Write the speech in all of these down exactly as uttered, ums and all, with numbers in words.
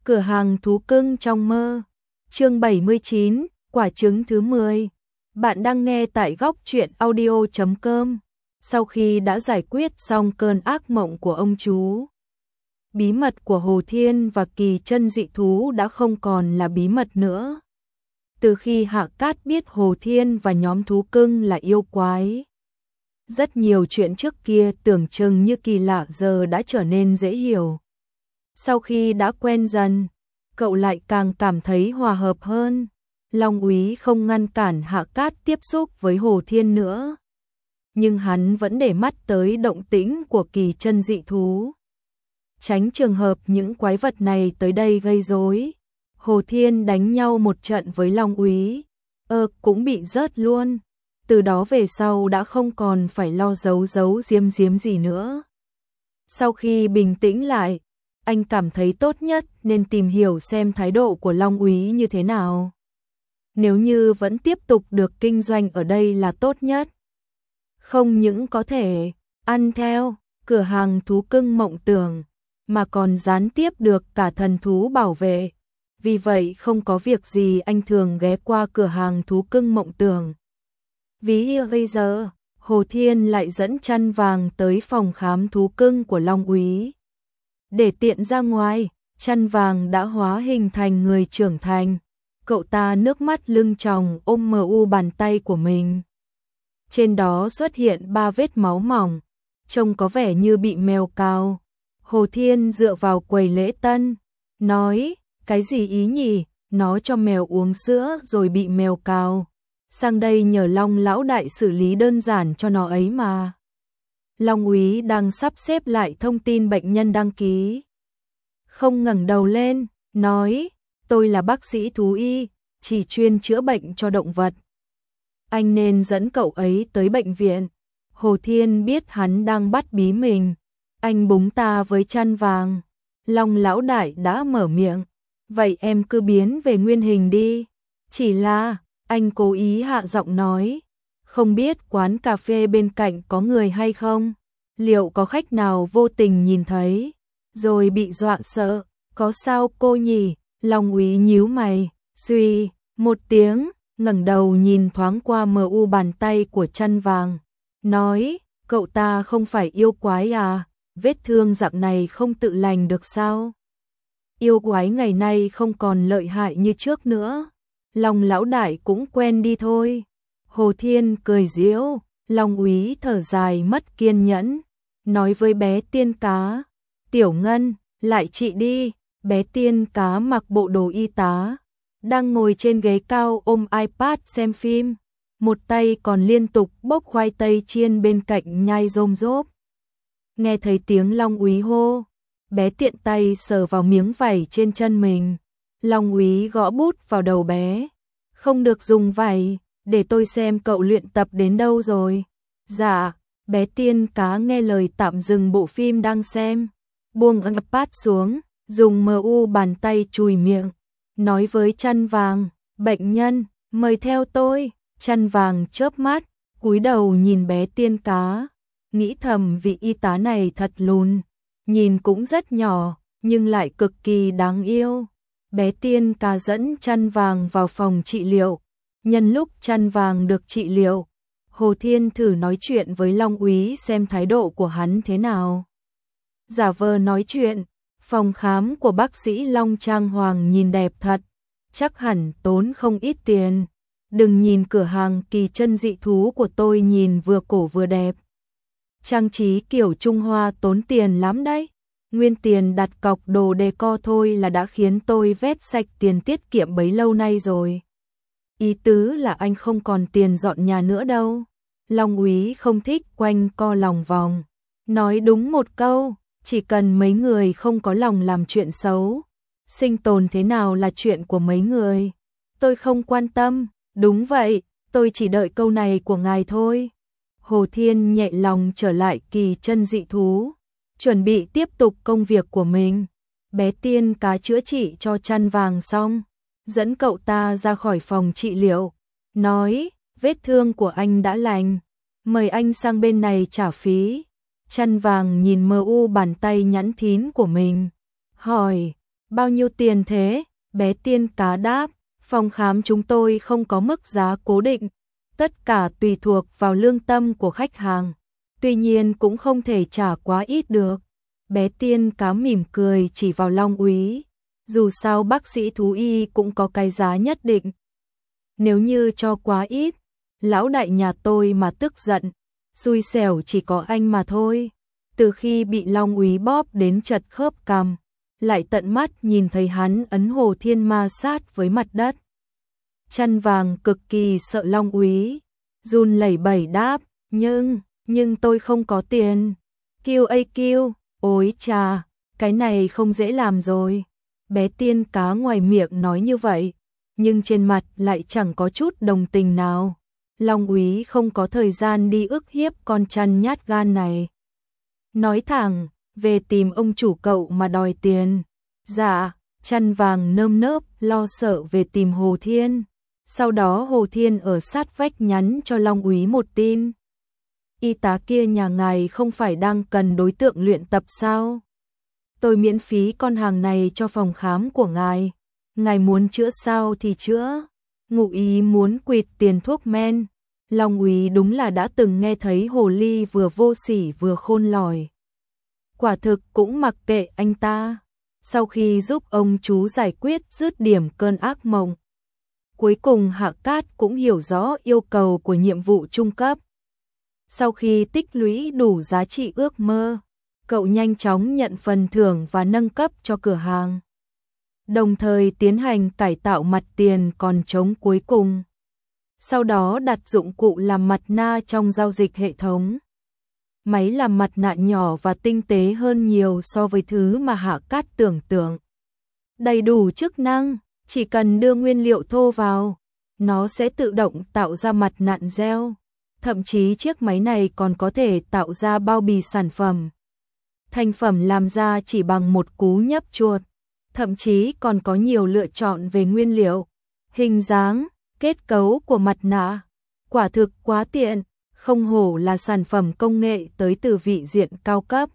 Cửa hàng thú cưng trong mơ. Chương bảy mươi chín, quả trứng thứ mười. Bạn đang nghe tại góc truyện audio chấm com. Sau khi đã giải quyết xong cơn ác mộng của ông chú, bí mật của Hồ Thiên và kỳ chân dị thú đã không còn là bí mật nữa. Từ khi Hạ Cát biết Hồ Thiên và nhóm thú cưng là yêu quái, rất nhiều chuyện trước kia tưởng chừng như kỳ lạ giờ đã trở nên dễ hiểu. Sau khi đã quen dần, cậu lại càng cảm thấy hòa hợp hơn. Long Úy không ngăn cản Hạ Cát tiếp xúc với Hồ Thiên nữa, nhưng hắn vẫn để mắt tới động tĩnh của kỳ chân dị thú, tránh trường hợp những quái vật này tới đây gây rối. Hồ Thiên đánh nhau một trận với Long Úy, ơ cũng bị rớt luôn. Từ đó về sau đã không còn phải lo giấu giấu giếm giếm gì nữa. Sau khi bình tĩnh lại, anh cảm thấy tốt nhất nên tìm hiểu xem thái độ của Long Úy như thế nào. Nếu như vẫn tiếp tục được kinh doanh ở đây là tốt nhất. Không những có thể ăn theo cửa hàng thú cưng mộng tưởng, mà còn gián tiếp được cả thần thú bảo vệ. Vì vậy không có việc gì anh thường ghé qua cửa hàng thú cưng mộng tưởng. Ví bây giờ, Hồ Thiên lại dẫn Chăn Vàng tới phòng khám thú cưng của Long Úy. Để tiện ra ngoài, Chăn Vàng đã hóa hình thành người trưởng thành. Cậu ta nước mắt lưng tròng ôm mờ u bàn tay của mình. Trên đó xuất hiện ba vết máu mỏng, trông có vẻ như bị mèo cào. Hồ Thiên dựa vào quầy lễ tân, nói, cái gì ý nhỉ, nó cho mèo uống sữa rồi bị mèo cào. Sang đây nhờ Long lão đại xử lý đơn giản cho nó ấy mà. Long Úy đang sắp xếp lại thông tin bệnh nhân đăng ký, không ngẩng đầu lên, nói, tôi là bác sĩ thú y, chỉ chuyên chữa bệnh cho động vật. Anh nên dẫn cậu ấy tới bệnh viện. Hồ Thiên biết hắn đang bắt bí mình, anh búng ta với Chăn Vàng. Long lão đại đã mở miệng, vậy em cứ biến về nguyên hình đi. Chỉ là, anh cố ý hạ giọng nói, không biết quán cà phê bên cạnh có người hay không? Liệu có khách nào vô tình nhìn thấy, rồi bị dọa sợ, có sao cô nhỉ? Long Úy nhíu mày, suy, một tiếng, ngẩng đầu nhìn thoáng qua mờ u bàn tay của Chăn Vàng, nói, cậu ta không phải yêu quái à, vết thương dạng này không tự lành được sao? Yêu quái ngày nay không còn lợi hại như trước nữa. Long lão đại cũng quen đi thôi. Hồ Thiên cười giễu, Long Úy thở dài mất kiên nhẫn, nói với bé tiên cá, Tiểu Ngân, lại chị đi. Bé tiên cá mặc bộ đồ y tá, đang ngồi trên ghế cao ôm iPad xem phim, một tay còn liên tục bốc khoai tây chiên bên cạnh nhai rôm rốp. Nghe thấy tiếng Long Úy hô, bé tiện tay sờ vào miếng vảy trên chân mình. Long Úy gõ bút vào đầu bé, không được dùng vảy, để tôi xem cậu luyện tập đến đâu rồi. Dạ, bé tiên cá nghe lời tạm dừng bộ phim đang xem, buông iPad xuống, dùng mờ u bàn tay chùi miệng, nói với Chăn Vàng, bệnh nhân, mời theo tôi. Chăn Vàng chớp mắt, cúi đầu nhìn bé tiên cá, nghĩ thầm vị y tá này thật lùn, nhìn cũng rất nhỏ, nhưng lại cực kỳ đáng yêu. Bé tiên cá dẫn Chăn Vàng vào phòng trị liệu. Nhân lúc Chăn Vàng được trị liệu, Hồ Thiên thử nói chuyện với Long Úy xem thái độ của hắn thế nào. Giả vờ nói chuyện, phòng khám của bác sĩ Long trang hoàng nhìn đẹp thật, chắc hẳn tốn không ít tiền. Đừng nhìn cửa hàng kỳ chân dị thú của tôi nhìn vừa cổ vừa đẹp. Trang trí kiểu Trung Hoa tốn tiền lắm đấy. Nguyên tiền đặt cọc đồ decor thôi là đã khiến tôi vét sạch tiền tiết kiệm bấy lâu nay rồi. Ý tứ là anh không còn tiền dọn nhà nữa đâu. Long Úy không thích quanh co lòng vòng, nói đúng một câu, chỉ cần mấy người không có lòng làm chuyện xấu, sinh tồn thế nào là chuyện của mấy người. Tôi không quan tâm. Đúng vậy, tôi chỉ đợi câu này của ngài thôi. Hồ Thiên nhẹ lòng trở lại kỳ chân dị thú, chuẩn bị tiếp tục công việc của mình. Bé tiên cá chữa trị cho Chăn Vàng xong, dẫn cậu ta ra khỏi phòng trị liệu, nói, vết thương của anh đã lành, mời anh sang bên này trả phí. Chăn Vàng nhìn mờ u bàn tay nhẵn thín của mình, hỏi, Bao nhiêu tiền thế? Bé tiên cá đáp, phòng khám chúng tôi không có mức giá cố định, tất cả tùy thuộc vào lương tâm của khách hàng, tuy nhiên cũng không thể trả quá ít được. Bé tiên cá mỉm cười chỉ vào Long Úy, dù sao bác sĩ thú y cũng có cái giá nhất định. Nếu như cho quá ít, lão đại nhà tôi mà tức giận, xui xẻo chỉ có anh mà thôi. Từ khi bị Long Úy bóp đến chật khớp cằm, lại tận mắt nhìn thấy hắn ấn Hồ Thiên ma sát với mặt đất. Chăn vàng cực kỳ sợ Long Úy, run lẩy bẩy đáp, nhưng, nhưng tôi không có tiền. Kiêu ây kiêu, ôi chà, cái này không dễ làm rồi. Bé tiên cá ngoài miệng nói như vậy, nhưng trên mặt lại chẳng có chút đồng tình nào. Long Úy không có thời gian đi ức hiếp con chăn nhát gan này. Nói thẳng, về tìm ông chủ cậu mà đòi tiền. Dạ, chăn vàng nơm nớp lo sợ về tìm Hồ Thiên. Sau đó Hồ Thiên ở sát vách nhắn cho Long Úy một tin. Y tá kia nhà ngài không phải đang cần đối tượng luyện tập sao? Tôi miễn phí con hàng này cho phòng khám của ngài. Ngài muốn chữa sao thì chữa. Ngụ ý muốn quỵt tiền thuốc men. Long Úy đúng là đã từng nghe thấy hồ ly vừa vô sỉ vừa khôn lỏi. Quả thực cũng mặc kệ anh ta. Sau khi giúp ông chú giải quyết dứt điểm cơn ác mộng, cuối cùng Hạ Cát cũng hiểu rõ yêu cầu của nhiệm vụ trung cấp. Sau khi tích lũy đủ giá trị ước mơ, cậu nhanh chóng nhận phần thưởng và nâng cấp cho cửa hàng, đồng thời tiến hành cải tạo mặt tiền còn trống cuối cùng. Sau đó đặt dụng cụ làm mặt nạ trong giao dịch hệ thống. Máy làm mặt nạ nhỏ và tinh tế hơn nhiều so với thứ mà Hạ Cát tưởng tượng. Đầy đủ chức năng, chỉ cần đưa nguyên liệu thô vào, nó sẽ tự động tạo ra mặt nạ gel. Thậm chí chiếc máy này còn có thể tạo ra bao bì sản phẩm. Thành phẩm làm ra chỉ bằng một cú nhấp chuột. Thậm chí còn có nhiều lựa chọn về nguyên liệu, hình dáng, kết cấu của mặt nạ. Quả thực quá tiện, không hổ là sản phẩm công nghệ tới từ vị diện cao cấp.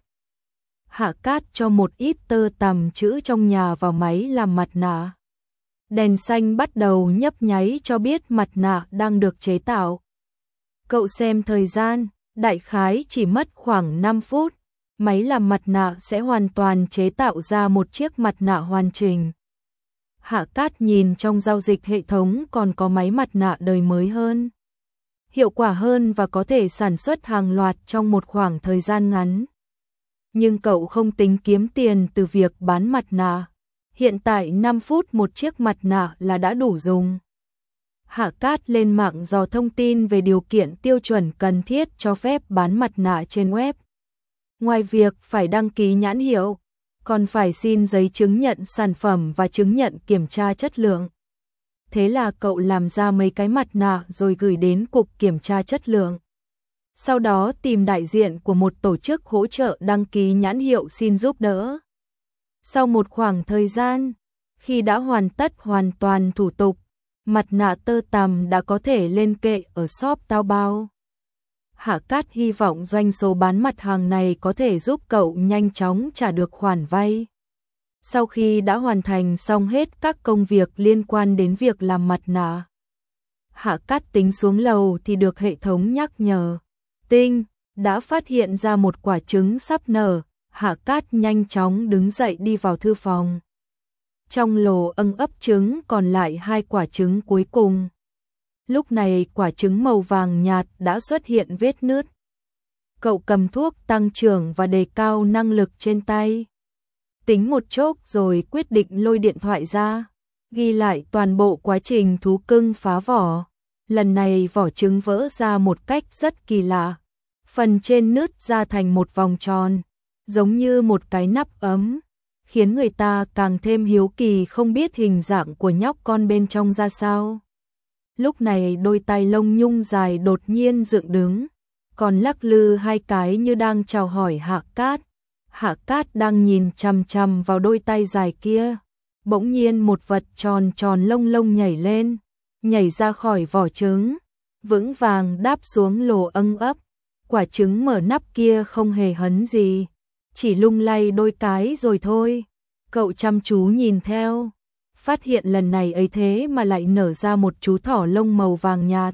Hạ Cát cho một ít tơ tằm chữ trong nhà vào máy làm mặt nạ. Đèn xanh bắt đầu nhấp nháy cho biết mặt nạ đang được chế tạo. Cậu xem thời gian, đại khái chỉ mất khoảng năm phút, máy làm mặt nạ sẽ hoàn toàn chế tạo ra một chiếc mặt nạ hoàn chỉnh. Hạ Cát nhìn trong giao dịch hệ thống còn có máy mặt nạ đời mới hơn, hiệu quả hơn và có thể sản xuất hàng loạt trong một khoảng thời gian ngắn. Nhưng cậu không tính kiếm tiền từ việc bán mặt nạ. Hiện tại năm phút một chiếc mặt nạ là đã đủ dùng. Hạ Cát lên mạng dò thông tin về điều kiện tiêu chuẩn cần thiết cho phép bán mặt nạ trên web. Ngoài việc phải đăng ký nhãn hiệu, còn phải xin giấy chứng nhận sản phẩm và chứng nhận kiểm tra chất lượng. Thế là cậu làm ra mấy cái mặt nạ rồi gửi đến cục kiểm tra chất lượng. Sau đó tìm đại diện của một tổ chức hỗ trợ đăng ký nhãn hiệu xin giúp đỡ. Sau một khoảng thời gian, khi đã hoàn tất hoàn toàn thủ tục, mặt nạ tơ tằm đã có thể lên kệ ở shop Taobao. Hạ Cát hy vọng doanh số bán mặt hàng này có thể giúp cậu nhanh chóng trả được khoản vay. Sau khi đã hoàn thành xong hết các công việc liên quan đến việc làm mặt nạ, Hạ Cát tính xuống lầu thì được hệ thống nhắc nhở. Tinh, đã phát hiện ra một quả trứng sắp nở. Hạ Cát nhanh chóng đứng dậy đi vào thư phòng. Trong lò âng ấp trứng còn lại hai quả trứng cuối cùng. Lúc này quả trứng màu vàng nhạt đã xuất hiện vết nứt. Cậu cầm thuốc tăng trưởng và đề cao năng lực trên tay. Tính một chốc rồi quyết định lôi điện thoại ra, ghi lại toàn bộ quá trình thú cưng phá vỏ. Lần này vỏ trứng vỡ ra một cách rất kỳ lạ. Phần trên nứt ra thành một vòng tròn, giống như một cái nắp ấm, khiến người ta càng thêm hiếu kỳ không biết hình dạng của nhóc con bên trong ra sao. Lúc này đôi tai lông nhung dài đột nhiên dựng đứng, còn lắc lư hai cái như đang chào hỏi Hạ Cát. Hạ Cát đang nhìn chằm chằm vào đôi tay dài kia. Bỗng nhiên một vật tròn tròn lông lông nhảy lên, nhảy ra khỏi vỏ trứng, vững vàng đáp xuống lồ âng ấp. Quả trứng mở nắp kia không hề hấn gì, chỉ lung lay đôi cái rồi thôi. Cậu chăm chú nhìn theo, phát hiện lần này ấy thế mà lại nở ra một chú thỏ lông màu vàng nhạt.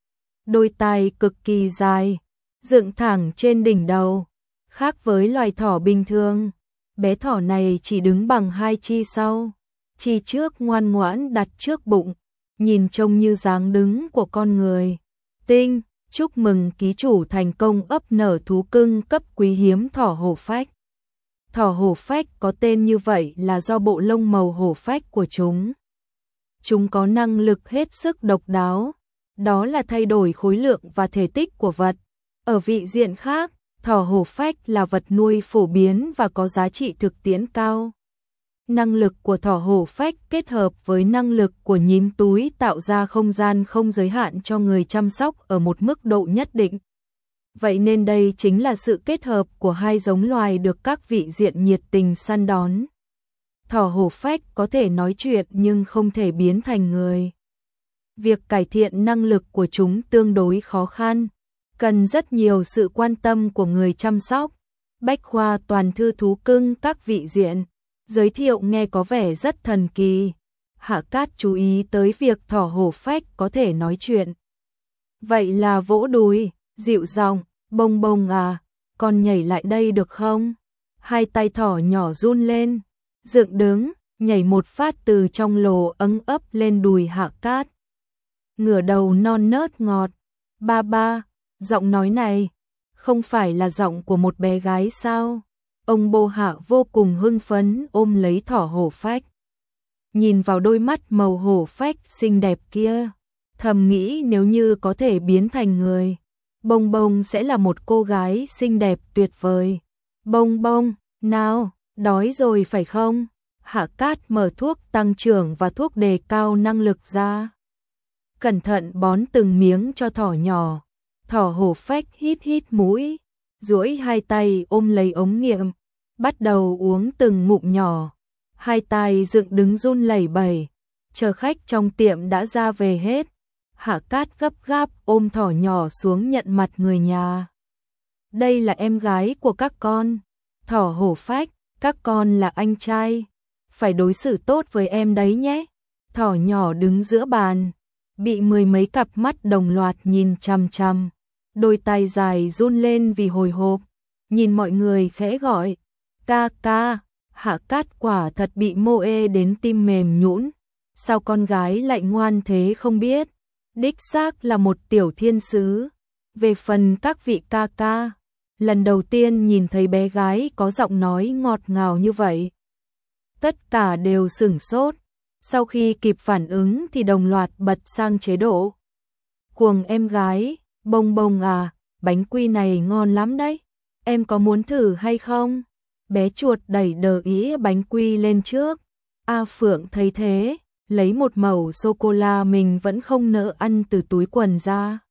Đôi tai cực kỳ dài, dựng thẳng trên đỉnh đầu, khác với loài thỏ bình thường. Bé thỏ này chỉ đứng bằng hai chi sau, chi trước ngoan ngoãn đặt trước bụng, nhìn trông như dáng đứng của con người. Tinh, chúc mừng ký chủ thành công ấp nở thú cưng cấp quý hiếm thỏ hổ phách. Thỏ hổ phách có tên như vậy là do bộ lông màu hổ phách của chúng. Chúng có năng lực hết sức độc đáo, đó là thay đổi khối lượng và thể tích của vật. Ở vị diện khác, thỏ hổ phách là vật nuôi phổ biến và có giá trị thực tiễn cao. Năng lực của thỏ hổ phách kết hợp với năng lực của nhím túi tạo ra không gian không giới hạn cho người chăm sóc ở một mức độ nhất định. Vậy nên đây chính là sự kết hợp của hai giống loài được các vị diện nhiệt tình săn đón. Thỏ hổ phách có thể nói chuyện nhưng không thể biến thành người. Việc cải thiện năng lực của chúng tương đối khó khăn, cần rất nhiều sự quan tâm của người chăm sóc. Bách khoa toàn thư thú cưng các vị diện, giới thiệu nghe có vẻ rất thần kỳ. Hạ Cát chú ý tới việc thỏ hổ phách có thể nói chuyện. Vậy là vỗ đùi, dịu giọng, bông bông à, con nhảy lại đây được không? Hai tay thỏ nhỏ run lên, dựng đứng, nhảy một phát từ trong lồ ấm ấp lên đùi Hạ Cát. Ngửa đầu non nớt ngọt, ba ba, giọng nói này, không phải là giọng của một bé gái sao? Ông Bô Hạ vô cùng hưng phấn ôm lấy thỏ hổ phách. Nhìn vào đôi mắt màu hổ phách xinh đẹp kia, thầm nghĩ nếu như có thể biến thành người, Bông Bông sẽ là một cô gái xinh đẹp tuyệt vời. Bông Bông, nào, đói rồi phải không? Hạ Cát mở thuốc tăng trưởng và thuốc đề cao năng lực ra. Cẩn thận bón từng miếng cho thỏ nhỏ. Thỏ hổ phách hít hít mũi, duỗi hai tay ôm lấy ống nghiệm, bắt đầu uống từng ngụm nhỏ. Hai tay dựng đứng run lẩy bẩy, chờ khách trong tiệm đã ra về hết. Hạ Cát gấp gáp ôm thỏ nhỏ xuống nhận mặt người nhà. Đây là em gái của các con. Thỏ hổ phách, các con là anh trai, phải đối xử tốt với em đấy nhé. Thỏ nhỏ đứng giữa bàn, bị mười mấy cặp mắt đồng loạt nhìn chằm chằm, đôi tay dài run lên vì hồi hộp, nhìn mọi người khẽ gọi, ca ca. Hạ Cát quả thật bị mô ê đến tim mềm nhũn, sao con gái lại ngoan thế không biết, đích xác là một tiểu thiên sứ. Về phần các vị ca ca, lần đầu tiên nhìn thấy bé gái có giọng nói ngọt ngào như vậy, tất cả đều sửng sốt, sau khi kịp phản ứng thì đồng loạt bật sang chế độ cuồng em gái. Bông Bông à, bánh quy này ngon lắm đấy, em có muốn thử hay không? Bé chuột đẩy đờ ý bánh quy lên trước. A Phượng thấy thế, lấy một mẩu sô-cô-la mình vẫn không nỡ ăn từ túi quần ra.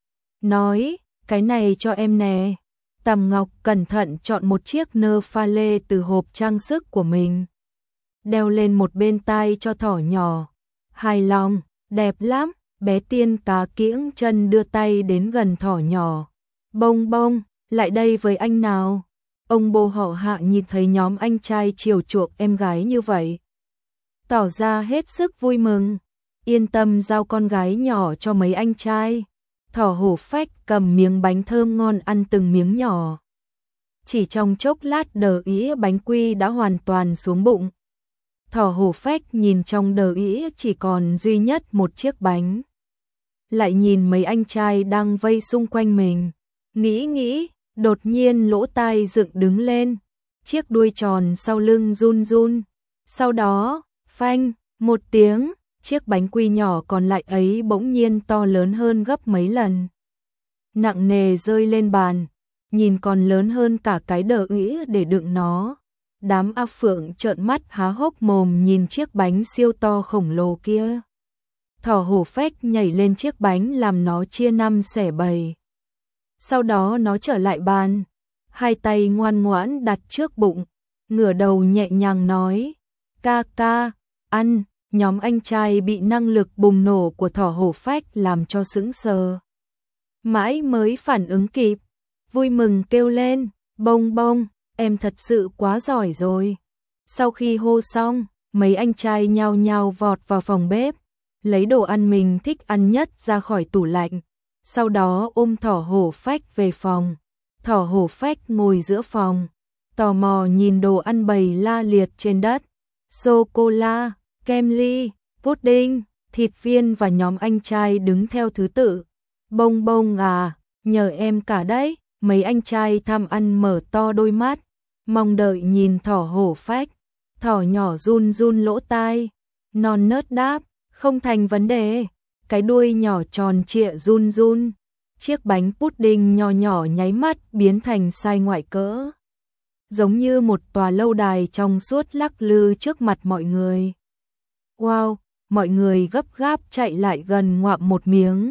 Nói, cái này cho em nè. Tầm Ngọc cẩn thận chọn một chiếc nơ pha lê từ hộp trang sức của mình, đeo lên một bên tai cho thỏ nhỏ. Hài lòng, đẹp lắm. Bé tiên cá kiễng chân đưa tay đến gần thỏ nhỏ. Bông Bông, lại đây với anh nào. Ông Bô họ Hạ nhìn thấy nhóm anh trai chiều chuộng em gái như vậy, tỏ ra hết sức vui mừng, yên tâm giao con gái nhỏ cho mấy anh trai. Thỏ hổ phách cầm miếng bánh thơm ngon ăn từng miếng nhỏ. Chỉ trong chốc lát đờ ĩ bánh quy đã hoàn toàn xuống bụng. Thỏ hổ phách nhìn trong đờ ĩ chỉ còn duy nhất một chiếc bánh. Lại nhìn mấy anh trai đang vây xung quanh mình, nghĩ nghĩ, đột nhiên lỗ tai dựng đứng lên, chiếc đuôi tròn sau lưng run run. Sau đó, phanh, một tiếng, chiếc bánh quy nhỏ còn lại ấy bỗng nhiên to lớn hơn gấp mấy lần. Nặng nề rơi lên bàn, nhìn còn lớn hơn cả cái đờ ĩ để đựng nó. Đám A Phượng trợn mắt há hốc mồm nhìn chiếc bánh siêu to khổng lồ kia. Thỏ hổ phách nhảy lên chiếc bánh làm nó chia năm xẻ bảy. Sau đó nó trở lại bàn, hai tay ngoan ngoãn đặt trước bụng, ngửa đầu nhẹ nhàng nói, ca ca, ăn. Nhóm anh trai bị năng lực bùng nổ của thỏ hổ phách làm cho sững sờ. Mãi mới phản ứng kịp, vui mừng kêu lên, Bông Bông, em thật sự quá giỏi rồi. Sau khi hô xong, mấy anh trai nhao nhao vọt vào phòng bếp, lấy đồ ăn mình thích ăn nhất ra khỏi tủ lạnh, sau đó ôm thỏ hổ phách về phòng. Thỏ hổ phách ngồi giữa phòng, tò mò nhìn đồ ăn bày la liệt trên đất, sô-cô-la, kem ly, pudding, thịt viên và nhóm anh trai đứng theo thứ tự. Bông bông à, nhờ em cả đấy, mấy anh trai tham ăn mở to đôi mắt, mong đợi nhìn thỏ hổ phách. Thỏ nhỏ run run lỗ tai, non nớt đáp, không thành vấn đề, cái đuôi nhỏ tròn trịa run run. Chiếc bánh pudding nhỏ nhỏ nháy mắt biến thành size ngoại cỡ, giống như một tòa lâu đài trong suốt lắc lư trước mặt mọi người. Wow, mọi người gấp gáp chạy lại gần ngoạm một miếng.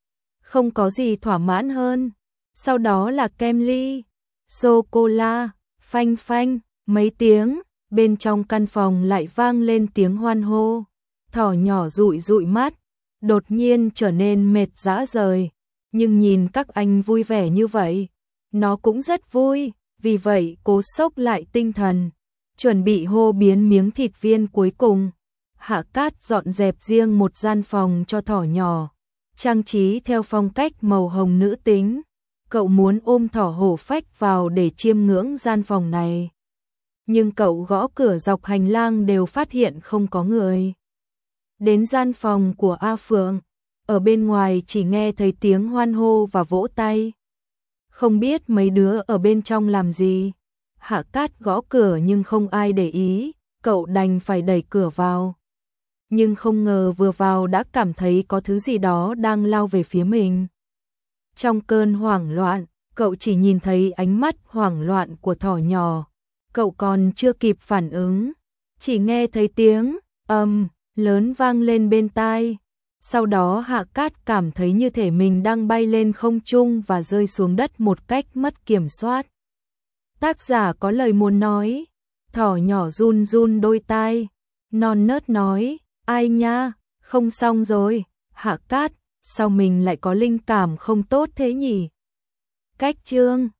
Không có gì thỏa mãn hơn. Sau đó là kem ly, sô-cô-la, phanh phanh, mấy tiếng, bên trong căn phòng lại vang lên tiếng hoan hô. Thỏ nhỏ dụi dụi mắt, đột nhiên trở nên mệt rã rời. Nhưng nhìn các anh vui vẻ như vậy, nó cũng rất vui, vì vậy cố xốc lại tinh thần, chuẩn bị hô biến miếng thịt viên cuối cùng. Hạ Cát dọn dẹp riêng một gian phòng cho thỏ nhỏ, trang trí theo phong cách màu hồng nữ tính. Cậu muốn ôm thỏ hổ phách vào để chiêm ngưỡng gian phòng này. Nhưng cậu gõ cửa dọc hành lang đều phát hiện không có người. Đến gian phòng của A Phượng, ở bên ngoài chỉ nghe thấy tiếng hoan hô và vỗ tay. Không biết mấy đứa ở bên trong làm gì. Hạ Cát gõ cửa nhưng không ai để ý, cậu đành phải đẩy cửa vào. Nhưng không ngờ vừa vào đã cảm thấy có thứ gì đó đang lao về phía mình. Trong cơn hoảng loạn, cậu chỉ nhìn thấy ánh mắt hoảng loạn của thỏ nhỏ. Cậu còn chưa kịp phản ứng, chỉ nghe thấy tiếng ầm um, lớn vang lên bên tai. Sau đó Hạ Cát cảm thấy như thể mình đang bay lên không trung và rơi xuống đất một cách mất kiểm soát. Tác giả có lời muốn nói. Thỏ nhỏ run run đôi tai, non nớt nói, ai nha, không xong rồi. Hạ Cát, sao mình lại có linh cảm không tốt thế nhỉ? Cách chương